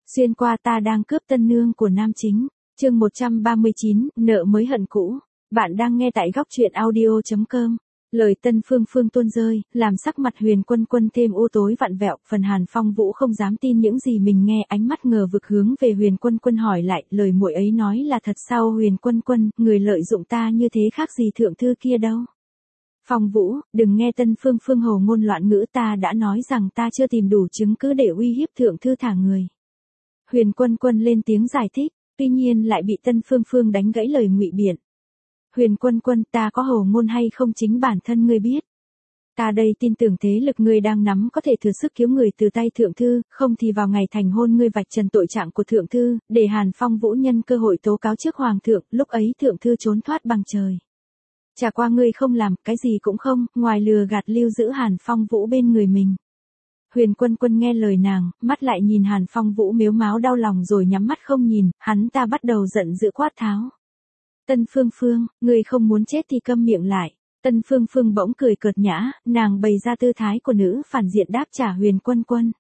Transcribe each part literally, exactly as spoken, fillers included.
Xuyên qua ta đang cướp tân nương của nam chính. Chương một trăm ba mươi chín, nợ mới hận cũ. Bạn đang nghe tại góc truyện audio chấm com. Lời Tân Phương Phương tuôn rơi, làm sắc mặt Huyền Quân Quân thêm u tối vặn vẹo, phần Hàn Phong Vũ không dám tin những gì mình nghe, ánh mắt ngờ vực hướng về Huyền Quân Quân hỏi lại, lời muội ấy nói là thật sao? Huyền Quân Quân, người lợi dụng ta như thế khác gì thượng thư kia đâu. Phong Vũ, đừng nghe Tân Phương Phương hồ ngôn loạn ngữ, ta đã nói rằng ta chưa tìm đủ chứng cứ để uy hiếp thượng thư thả người. Huyền Quân Quân lên tiếng giải thích, tuy nhiên lại bị Tân Phương Phương đánh gãy lời ngụy biện. Huyền Quân Quân, ta có hồ ngôn hay không chính bản thân ngươi biết. Ta đây tin tưởng thế lực ngươi đang nắm có thể thừa sức cứu người từ tay thượng thư, không thì vào ngày thành hôn ngươi vạch trần tội trạng của thượng thư, để Hàn Phong Vũ nhân cơ hội tố cáo trước hoàng thượng, lúc ấy thượng thư trốn thoát bằng trời. Chả qua ngươi không làm, cái gì cũng không, ngoài lừa gạt lưu giữ Hàn Phong Vũ bên người mình. Huyền Quân Quân nghe lời nàng, mắt lại nhìn Hàn Phong Vũ mếu máo đau lòng rồi nhắm mắt không nhìn, hắn ta bắt đầu giận dữ quát tháo. Tân Phương Phương, ngươi không muốn chết thì câm miệng lại. Tân Phương Phương bỗng cười cợt nhã, nàng bày ra tư thái của nữ phản diện đáp trả Huyền Quân Quân.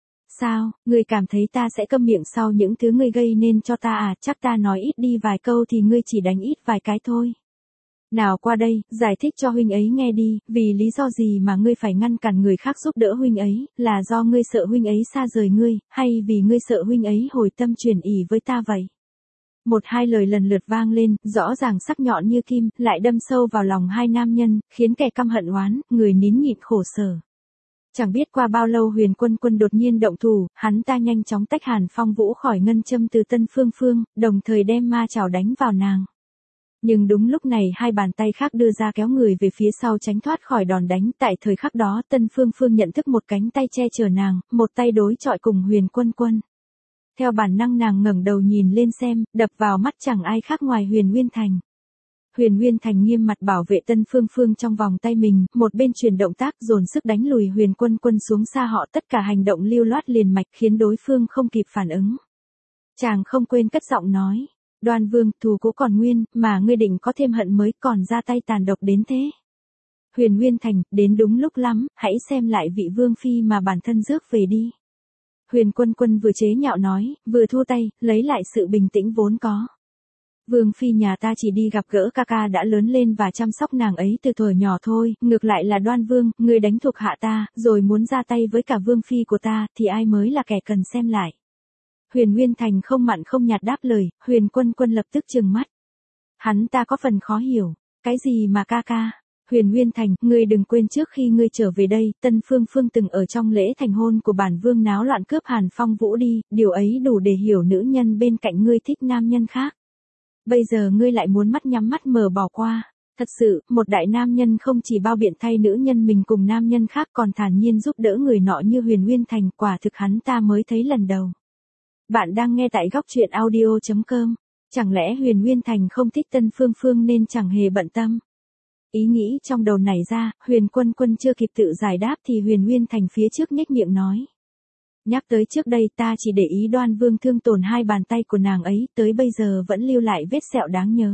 Sao, ngươi cảm thấy ta sẽ câm miệng sau những thứ ngươi gây nên cho ta à? Chắc ta nói ít đi vài câu thì ngươi chỉ đánh ít vài cái thôi. Nào qua đây, giải thích cho huynh ấy nghe đi, vì lý do gì mà ngươi phải ngăn cản người khác giúp đỡ huynh ấy, là do ngươi sợ huynh ấy xa rời ngươi, hay vì ngươi sợ huynh ấy hồi tâm chuyển ỷ với ta vậy? Một hai lời lần lượt vang lên, rõ ràng sắc nhọn như kim, lại đâm sâu vào lòng hai nam nhân, khiến kẻ căm hận oán, người nín nhịn khổ sở. Chẳng biết qua bao lâu Huyền Quân Quân đột nhiên động thủ, hắn ta nhanh chóng tách Hàn Phong Vũ khỏi ngân châm từ Tân Phương Phương, đồng thời đem ma chảo đánh vào nàng. Nhưng đúng lúc này hai bàn tay khác đưa ra kéo người về phía sau tránh thoát khỏi đòn đánh, tại thời khắc đó Tân Phương Phương nhận thức một cánh tay che chở nàng, một tay đối chọi cùng Huyền Quân Quân. Theo bản năng nàng ngẩng đầu nhìn lên xem, đập vào mắt chẳng ai khác ngoài Huyền Nguyên Thành. Huyền Nguyên Thành nghiêm mặt bảo vệ Tân Phương Phương trong vòng tay mình, một bên chuyển động tác dồn sức đánh lùi Huyền Quân Quân xuống xa họ, tất cả hành động lưu loát liền mạch khiến đối phương không kịp phản ứng. Chàng không quên cất giọng nói. Đoan Vương, thù cũ còn nguyên, mà ngươi định có thêm hận mới còn ra tay tàn độc đến thế. Huyền Nguyên Thành, đến đúng lúc lắm, hãy xem lại vị Vương Phi mà bản thân rước về đi. Huyền Quân Quân vừa chế nhạo nói, vừa thu tay, lấy lại sự bình tĩnh vốn có. Vương Phi nhà ta chỉ đi gặp gỡ ca ca đã lớn lên và chăm sóc nàng ấy từ thuở nhỏ thôi, ngược lại là Đoan Vương, ngươi đánh thuộc hạ ta, rồi muốn ra tay với cả Vương Phi của ta, thì ai mới là kẻ cần xem lại. Huyền Nguyên Thành không mặn không nhạt đáp lời, Huyền Quân Quân lập tức trừng mắt. Hắn ta có phần khó hiểu, cái gì mà ca ca? Huyền Nguyên Thành, ngươi đừng quên trước khi ngươi trở về đây, Tân Phương Phương từng ở trong lễ thành hôn của bản vương náo loạn cướp Hàn Phong Vũ đi, điều ấy đủ để hiểu nữ nhân bên cạnh ngươi thích nam nhân khác. Bây giờ ngươi lại muốn mắt nhắm mắt mở bỏ qua. Thật sự, một đại nam nhân không chỉ bao biện thay nữ nhân mình cùng nam nhân khác còn thản nhiên giúp đỡ người nọ như Huyền Nguyên Thành, quả thực hắn ta mới thấy lần đầu. Bạn đang nghe tại góc truyện audio chấm com. Chẳng lẽ Huyền Nguyên Thành không thích Tân Phương Phương nên chẳng hề bận tâm? Ý nghĩ trong đầu nảy ra, Huyền Quân Quân chưa kịp tự giải đáp thì Huyền Nguyên Thành phía trước nhếch miệng nói. Nhắc tới trước đây ta chỉ để ý Đoan Vương thương tổn hai bàn tay của nàng ấy, tới bây giờ vẫn lưu lại vết sẹo đáng nhớ.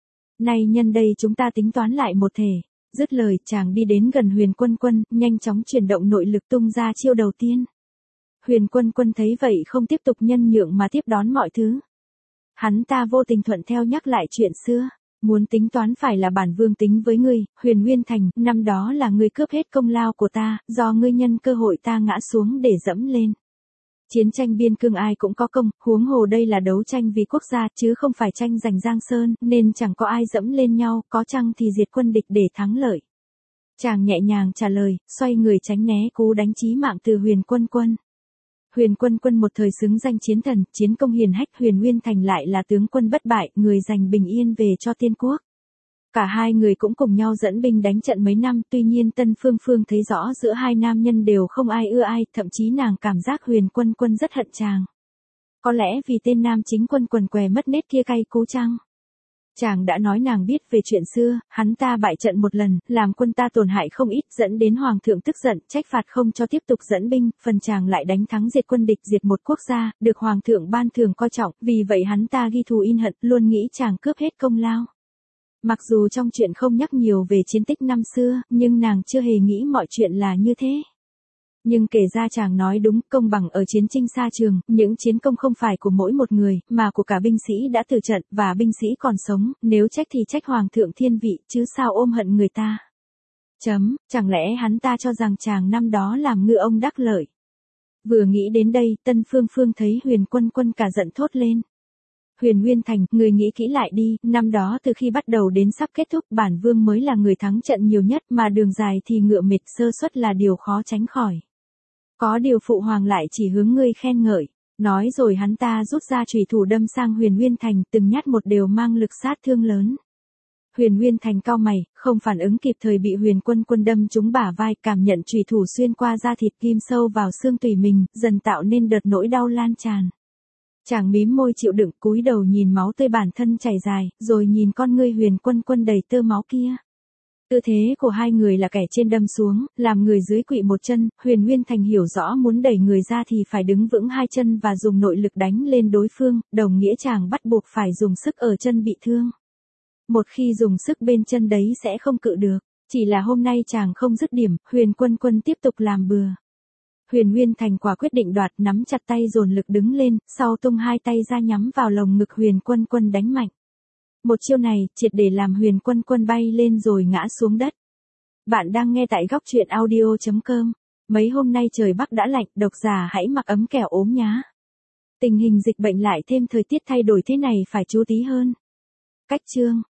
Nay nhân đây chúng ta tính toán lại một thể. Dứt lời chàng đi đến gần Huyền Quân Quân, nhanh chóng chuyển động nội lực tung ra chiêu đầu tiên. Huyền Quân Quân thấy vậy không tiếp tục nhân nhượng mà tiếp đón mọi thứ. Hắn ta vô tình thuận theo nhắc lại chuyện xưa. Muốn tính toán phải là bản vương tính với ngươi, Huyền Nguyên Thành, năm đó là ngươi cướp hết công lao của ta, do ngươi nhân cơ hội ta ngã xuống để dẫm lên. Chiến tranh biên cương ai cũng có công, huống hồ đây là đấu tranh vì quốc gia chứ không phải tranh giành Giang Sơn, nên chẳng có ai dẫm lên nhau, có chăng thì diệt quân địch để thắng lợi. Chàng nhẹ nhàng trả lời, xoay người tránh né cú đánh chí mạng từ Huyền Quân Quân. Huyền Quân Quân một thời xứng danh chiến thần, chiến công hiển hách, Huyền Nguyên Thành lại là tướng quân bất bại, người giành bình yên về cho tiên quốc. Cả hai người cũng cùng nhau dẫn binh đánh trận mấy năm, tuy nhiên Tân Phương Phương thấy rõ giữa hai nam nhân đều không ai ưa ai, thậm chí nàng cảm giác Huyền Quân Quân rất hận chàng. Có lẽ vì tên nam chính quân quần què mất nết kia cay cú chăng? Chàng đã nói nàng biết về chuyện xưa, hắn ta bại trận một lần, làm quân ta tổn hại không ít, dẫn đến hoàng thượng tức giận, trách phạt không cho tiếp tục dẫn binh, phần chàng lại đánh thắng diệt quân địch, diệt một quốc gia, được hoàng thượng ban thưởng coi trọng, vì vậy hắn ta ghi thù in hận, luôn nghĩ chàng cướp hết công lao. Mặc dù trong chuyện không nhắc nhiều về chiến tích năm xưa, nhưng nàng chưa hề nghĩ mọi chuyện là như thế. Nhưng kể ra chàng nói đúng, công bằng ở chiến tranh xa trường, những chiến công không phải của mỗi một người, mà của cả binh sĩ đã tử trận, và binh sĩ còn sống, nếu trách thì trách Hoàng thượng thiên vị, chứ sao ôm hận người ta. Chấm, chẳng lẽ hắn ta cho rằng chàng năm đó làm ngư ông đắc lợi. Vừa nghĩ đến đây, Tân Phương Phương thấy Huyền Quân Quân cả giận thốt lên. Huyền Nguyên Thành, người nghĩ kỹ lại đi, năm đó từ khi bắt đầu đến sắp kết thúc bản vương mới là người thắng trận nhiều nhất, mà đường dài thì ngựa mệt, sơ suất là điều khó tránh khỏi. Có điều phụ hoàng lại chỉ hướng ngươi khen ngợi. Nói rồi hắn ta rút ra chùy thủ đâm sang Huyền Nguyên Thành, từng nhát một đều mang lực sát thương lớn. Huyền Nguyên Thành cau mày, không phản ứng kịp thời bị Huyền Quân Quân đâm trúng bả vai, cảm nhận chùy thủ xuyên qua da thịt kim sâu vào xương tủy mình, dần tạo nên đợt nỗi đau lan tràn. Chàng mím môi chịu đựng, cúi đầu nhìn máu tươi bản thân chảy dài, rồi nhìn con ngươi Huyền Quân Quân đầy tơ máu kia. Tư thế của hai người là kẻ trên đâm xuống, làm người dưới quỵ một chân, Huyền Nguyên Thành hiểu rõ muốn đẩy người ra thì phải đứng vững hai chân và dùng nội lực đánh lên đối phương, đồng nghĩa chàng bắt buộc phải dùng sức ở chân bị thương. Một khi dùng sức bên chân đấy sẽ không cự được, chỉ là hôm nay chàng không dứt điểm, Huyền Quân Quân tiếp tục làm bừa. Huyền Nguyên Thành quả quyết định đoạt, nắm chặt tay dồn lực đứng lên, sau tung hai tay ra nhắm vào lồng ngực Huyền Quân Quân đánh mạnh. Một chiêu này, triệt để làm Huyền Quân Quân bay lên rồi ngã xuống đất. Bạn đang nghe tại góc truyện audio chấm com. Mấy hôm nay trời Bắc đã lạnh, độc giả hãy mặc ấm kẻo ốm nhá. Tình hình dịch bệnh lại thêm thời tiết thay đổi thế này phải chú ý hơn. Cách chương